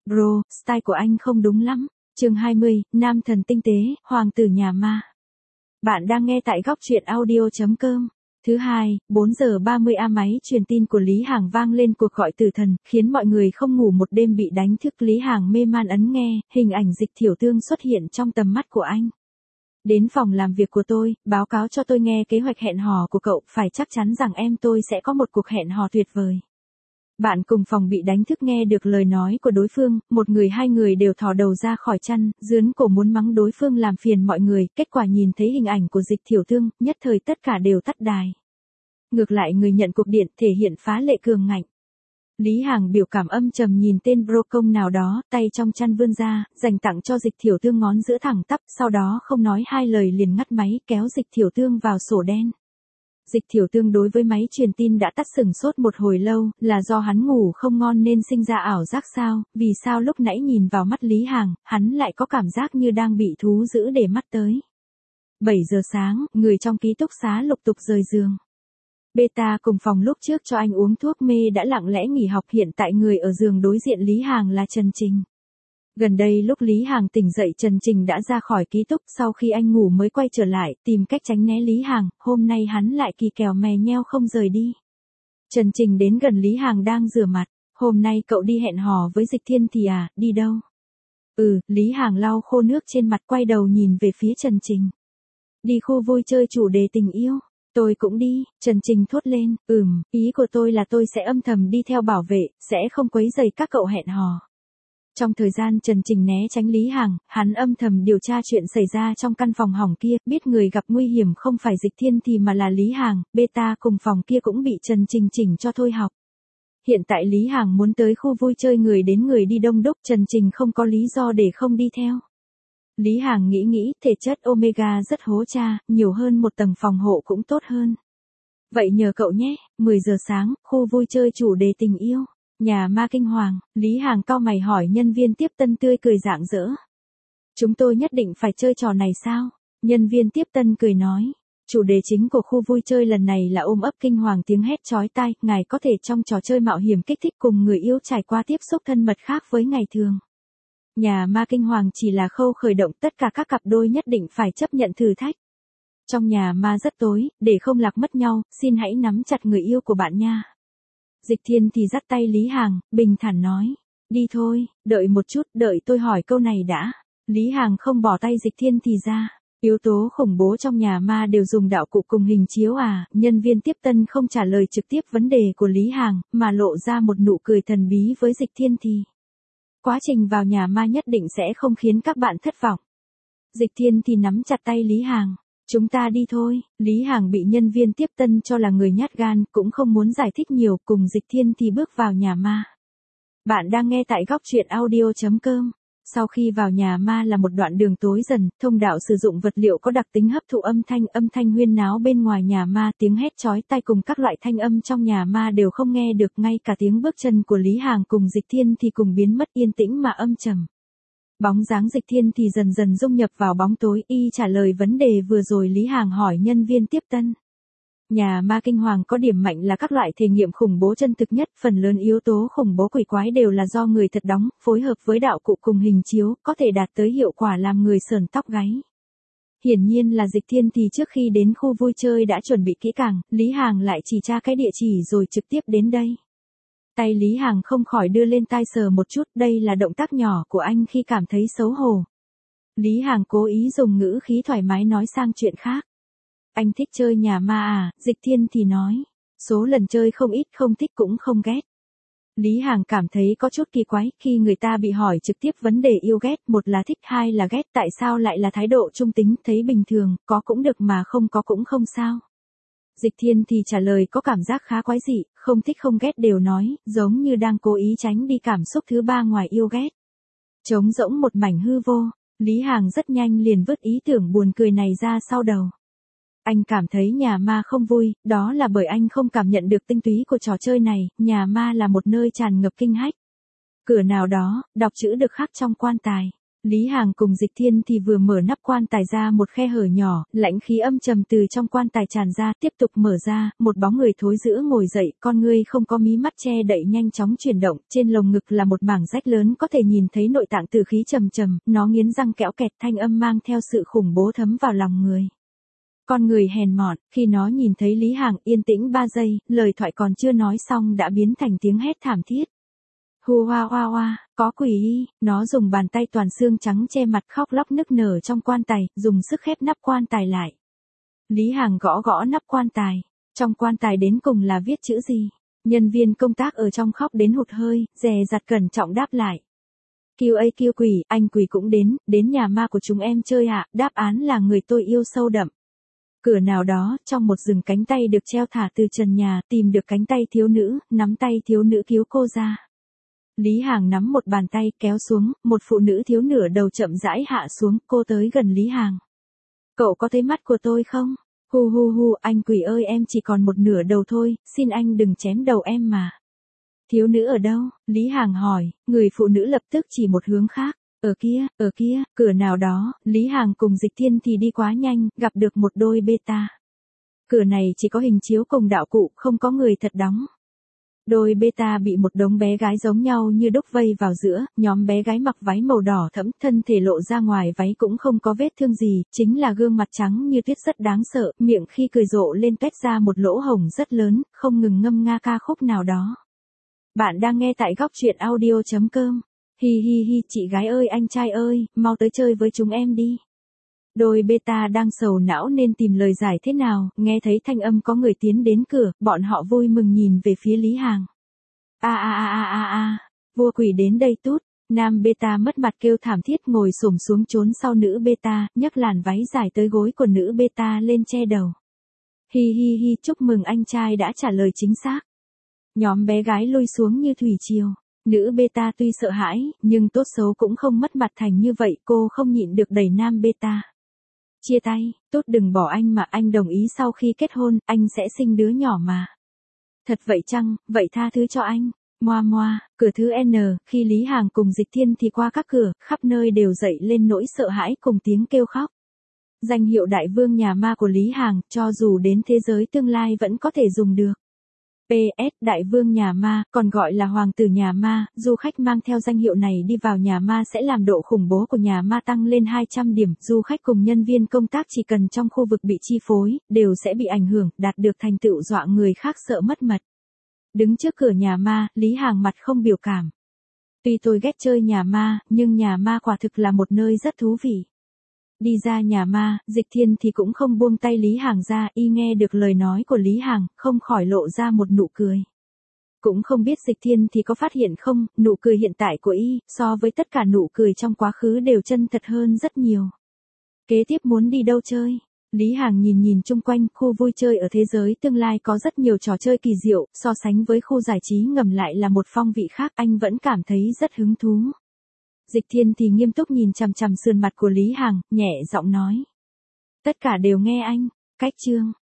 Bro, style của anh không đúng lắm. Chương 20, Nam thần tinh tế, hoàng tử nhà ma. Bạn đang nghe tại góc truyện audio.com. Thứ hai, 4 giờ 30 máy truyền tin của Lý Hàng vang lên cuộc gọi tử thần, khiến mọi người không ngủ một đêm bị đánh thức. Lý Hàng mê man ấn nghe, hình ảnh Dịch Thiểu Tương xuất hiện trong tầm mắt của anh. Đến phòng làm việc của tôi, báo cáo cho tôi nghe kế hoạch hẹn hò của cậu, phải chắc chắn rằng em tôi sẽ có một cuộc hẹn hò tuyệt vời. Bạn cùng phòng bị đánh thức nghe được lời nói của đối phương, một người hai người đều thò đầu ra khỏi chăn, dướn cổ muốn mắng đối phương làm phiền mọi người, kết quả nhìn thấy hình ảnh của Dịch Thiểu Tương, nhất thời tất cả đều tắt đài. Ngược lại người nhận cuộc điện thể hiện phá lệ cường ngạnh. Lý Hàng biểu cảm âm trầm nhìn tên bro công nào đó, tay trong chăn vươn ra, dành tặng cho Dịch Thiểu Tương ngón giữa thẳng tắp, sau đó không nói hai lời liền ngắt máy, kéo Dịch Thiểu Tương vào sổ đen. Dịch Thiểu Tương đối với máy truyền tin đã tắt sừng sốt một hồi lâu, là do hắn ngủ không ngon nên sinh ra ảo giác sao, vì sao lúc nãy nhìn vào mắt Lý Hàng, hắn lại có cảm giác như đang bị thú dữ để mắt tới. 7 giờ sáng, người trong ký túc xá lục tục rời giường. Beta cùng phòng lúc trước cho anh uống thuốc mê đã lặng lẽ nghỉ học, hiện tại người ở giường đối diện Lý Hàng là Trần Trình. Gần đây lúc Lý Hàng tỉnh dậy Trần Trình đã ra khỏi ký túc, sau khi anh ngủ mới quay trở lại, tìm cách tránh né Lý Hàng, hôm nay hắn lại kỳ kèo mè nheo không rời đi. Trần Trình đến gần Lý Hàng đang rửa mặt, hôm nay cậu đi hẹn hò với Dịch Thiên thì à, đi đâu? Lý Hàng lau khô nước trên mặt quay đầu nhìn về phía Trần Trình. Đi khu vui chơi chủ đề tình yêu. Tôi cũng đi, Trần Trình thốt lên, ý của tôi là tôi sẽ âm thầm đi theo bảo vệ, sẽ không quấy rầy các cậu hẹn hò. Trong thời gian Trần Trình né tránh Lý Hàng, hắn âm thầm điều tra chuyện xảy ra trong căn phòng hỏng kia, biết người gặp nguy hiểm không phải Dịch Thiên thì mà là Lý Hàng, Beta cùng phòng kia cũng bị Trần Trình chỉnh cho thôi học. Hiện tại Lý Hàng muốn tới khu vui chơi người đến người đi đông đúc, Trần Trình không có lý do để không đi theo. Lý Hàng nghĩ, thể chất Omega rất hố cha, nhiều hơn một tầng phòng hộ cũng tốt hơn. Vậy nhờ cậu nhé, 10 giờ sáng, khu vui chơi chủ đề tình yêu. Nhà ma kinh hoàng, Lý Hàng cau mày hỏi nhân viên tiếp tân tươi cười rạng rỡ. Chúng tôi nhất định phải chơi trò này sao? Nhân viên tiếp tân cười nói. Chủ đề chính của khu vui chơi lần này là ôm ấp kinh hoàng, tiếng hét chói tai, ngài có thể trong trò chơi mạo hiểm kích thích cùng người yêu trải qua tiếp xúc thân mật khác với ngày thường. Nhà ma kinh hoàng chỉ là khâu khởi động, tất cả các cặp đôi nhất định phải chấp nhận thử thách. Trong nhà ma rất tối, để không lạc mất nhau, xin hãy nắm chặt người yêu của bạn nha. Dịch Thiên thì dắt tay Lý Hàng, bình thản nói. Đi thôi, đợi một chút, đợi tôi hỏi câu này đã. Lý Hàng không bỏ tay Dịch Thiên thì ra. Yếu tố khủng bố trong nhà ma đều dùng đạo cụ cùng hình chiếu à? Nhân viên tiếp tân không trả lời trực tiếp vấn đề của Lý Hàng, mà lộ ra một nụ cười thần bí với Dịch Thiên thì. Quá trình vào nhà ma nhất định sẽ không khiến các bạn thất vọng. Dịch Thiên thì nắm chặt tay Lý Hàng. Chúng ta đi thôi. Lý Hàng bị nhân viên tiếp tân cho là người nhát gan, cũng không muốn giải thích nhiều, cùng Dịch Thiên thì bước vào nhà ma. Bạn đang nghe tại góc truyện audio.com. Sau khi vào nhà ma là một đoạn đường tối dần, thông đạo sử dụng vật liệu có đặc tính hấp thụ âm thanh huyên náo bên ngoài nhà ma, tiếng hét chói tai cùng các loại thanh âm trong nhà ma đều không nghe được, ngay cả tiếng bước chân của Lý Hàng cùng Dịch Thiên thì cùng biến mất, yên tĩnh mà âm trầm. Bóng dáng Dịch Thiên thì dần dần dung nhập vào bóng tối, y trả lời vấn đề vừa rồi Lý Hàng hỏi nhân viên tiếp tân. Nhà ma kinh hoàng có điểm mạnh là các loại thể nghiệm khủng bố chân thực nhất, phần lớn yếu tố khủng bố quỷ quái đều là do người thật đóng, phối hợp với đạo cụ cùng hình chiếu, có thể đạt tới hiệu quả làm người sởn tóc gáy. Hiển nhiên là Dịch Thiên thì trước khi đến khu vui chơi đã chuẩn bị kỹ càng, Lý Hàng lại chỉ tra cái địa chỉ rồi trực tiếp đến đây. Tay Lý Hàng không khỏi đưa lên tai sờ một chút, đây là động tác nhỏ của anh khi cảm thấy xấu hổ. Lý Hàng cố ý dùng ngữ khí thoải mái nói sang chuyện khác. Anh thích chơi nhà ma à? Dịch Thiên thì nói. Số lần chơi không ít, không thích cũng không ghét. Lý Hàng cảm thấy có chút kỳ quái, khi người ta bị hỏi trực tiếp vấn đề yêu ghét, một là thích, hai là ghét, tại sao lại là thái độ trung tính, thấy bình thường, có cũng được mà không có cũng không sao. Dịch Thiên thì trả lời có cảm giác khá quái dị, không thích không ghét đều nói, giống như đang cố ý tránh đi cảm xúc thứ ba ngoài yêu ghét. Trống rỗng một mảnh hư vô, Lý Hàng rất nhanh liền vứt ý tưởng buồn cười này ra sau đầu. Anh cảm thấy nhà ma không vui, đó là bởi anh không cảm nhận được tinh túy của trò chơi này, nhà ma là một nơi tràn ngập kinh hách. Cửa nào đó, đọc chữ được khắc trong quan tài. Lý Hàng cùng Dịch Thiên thì vừa mở nắp quan tài ra một khe hở nhỏ, lãnh khí âm trầm từ trong quan tài tràn ra, tiếp tục mở ra, một bóng người thối rữa ngồi dậy, con ngươi không có mí mắt che đậy nhanh chóng chuyển động, trên lồng ngực là một mảng rách lớn có thể nhìn thấy nội tạng tử khí trầm trầm, nó nghiến răng kẽo kẹt, thanh âm mang theo sự khủng bố thấm vào lòng người. Con người hèn mọn, khi nó nhìn thấy Lý Hàng, yên tĩnh 3 giây, lời thoại còn chưa nói xong đã biến thành tiếng hét thảm thiết. Hu hoa hoa hoa, có quỷ y, nó dùng bàn tay toàn xương trắng che mặt khóc lóc nức nở trong quan tài, dùng sức khép nắp quan tài lại. Lý Hàng gõ gõ nắp quan tài, trong quan tài đến cùng là viết chữ gì? Nhân viên công tác ở trong khóc đến hụt hơi, dè dặt cẩn trọng đáp lại. Kêu quỷ, anh quỷ cũng đến nhà ma của chúng em chơi ạ, đáp án là người tôi yêu sâu đậm. Cửa nào đó, trong một rừng cánh tay được treo thả từ trần nhà, tìm được cánh tay thiếu nữ, nắm tay thiếu nữ cứu cô ra. Lý Hàng nắm một bàn tay kéo xuống, một phụ nữ thiếu nửa đầu chậm rãi hạ xuống, cô tới gần Lý Hàng. Cậu có thấy mắt của tôi không? Hu, anh quỷ ơi em chỉ còn một nửa đầu thôi, xin anh đừng chém đầu em mà. Thiếu nữ ở đâu? Lý Hàng hỏi, người phụ nữ lập tức chỉ một hướng khác. Ở kia, cửa nào đó, Lý Hàng cùng Dịch Thiên thì đi quá nhanh, gặp được một đôi beta. Cửa này chỉ có hình chiếu cùng đạo cụ, không có người thật đóng. Đôi beta bị một đống bé gái giống nhau như đúc vây vào giữa, nhóm bé gái mặc váy màu đỏ thẫm, thân thể lộ ra ngoài váy cũng không có vết thương gì, chính là gương mặt trắng như tuyết rất đáng sợ, miệng khi cười rộ lên tuét ra một lỗ hổng rất lớn, không ngừng ngâm nga ca khúc nào đó. Bạn đang nghe tại góc truyện audio.com. Hi, chị gái ơi anh trai ơi, mau tới chơi với chúng em đi. Đôi beta đang sầu não nên tìm lời giải thế nào, nghe thấy thanh âm có người tiến đến cửa, bọn họ vui mừng nhìn về phía Lý Hàng. Vua quỷ đến đây tút, nam beta mất mặt kêu thảm thiết ngồi xổm xuống trốn sau nữ beta, nhấc làn váy dài tới gối của nữ beta lên che đầu. Hi, chúc mừng anh trai đã trả lời chính xác. Nhóm bé gái lui xuống như thủy triều. Nữ beta tuy sợ hãi, nhưng tốt xấu cũng không mất mặt thành như vậy, cô không nhịn được đẩy nam beta. Chia tay, tốt đừng bỏ anh mà, anh đồng ý sau khi kết hôn, anh sẽ sinh đứa nhỏ mà. Thật vậy chăng, vậy tha thứ cho anh. Moa, cửa thứ N, khi Lý Hàng cùng Dịch Thiên thì qua các cửa, khắp nơi đều dậy lên nỗi sợ hãi cùng tiếng kêu khóc. Danh hiệu đại vương nhà ma của Lý Hàng, cho dù đến thế giới tương lai vẫn có thể dùng được. PS, đại vương nhà ma, còn gọi là hoàng tử nhà ma, du khách mang theo danh hiệu này đi vào nhà ma sẽ làm độ khủng bố của nhà ma tăng lên 200 điểm, du khách cùng nhân viên công tác chỉ cần trong khu vực bị chi phối, đều sẽ bị ảnh hưởng, đạt được thành tựu dọa người khác sợ mất mật. Đứng trước cửa nhà ma, Lý Hàng mặt không biểu cảm. Tuy tôi ghét chơi nhà ma, nhưng nhà ma quả thực là một nơi rất thú vị. Đi ra nhà ma, Dịch Thiên thì cũng không buông tay Lý Hàng ra, y nghe được lời nói của Lý Hàng, không khỏi lộ ra một nụ cười. Cũng không biết Dịch Thiên thì có phát hiện không, nụ cười hiện tại của y, so với tất cả nụ cười trong quá khứ đều chân thật hơn rất nhiều. Kế tiếp muốn đi đâu chơi? Lý Hàng nhìn chung quanh, khu vui chơi ở thế giới tương lai có rất nhiều trò chơi kỳ diệu, so sánh với khu giải trí ngầm lại là một phong vị khác, anh vẫn cảm thấy rất hứng thú. Dịch Thiên thì nghiêm túc nhìn chằm chằm sườn mặt của Lý Hàng, nhẹ giọng nói. Tất cả đều nghe anh, cách chương.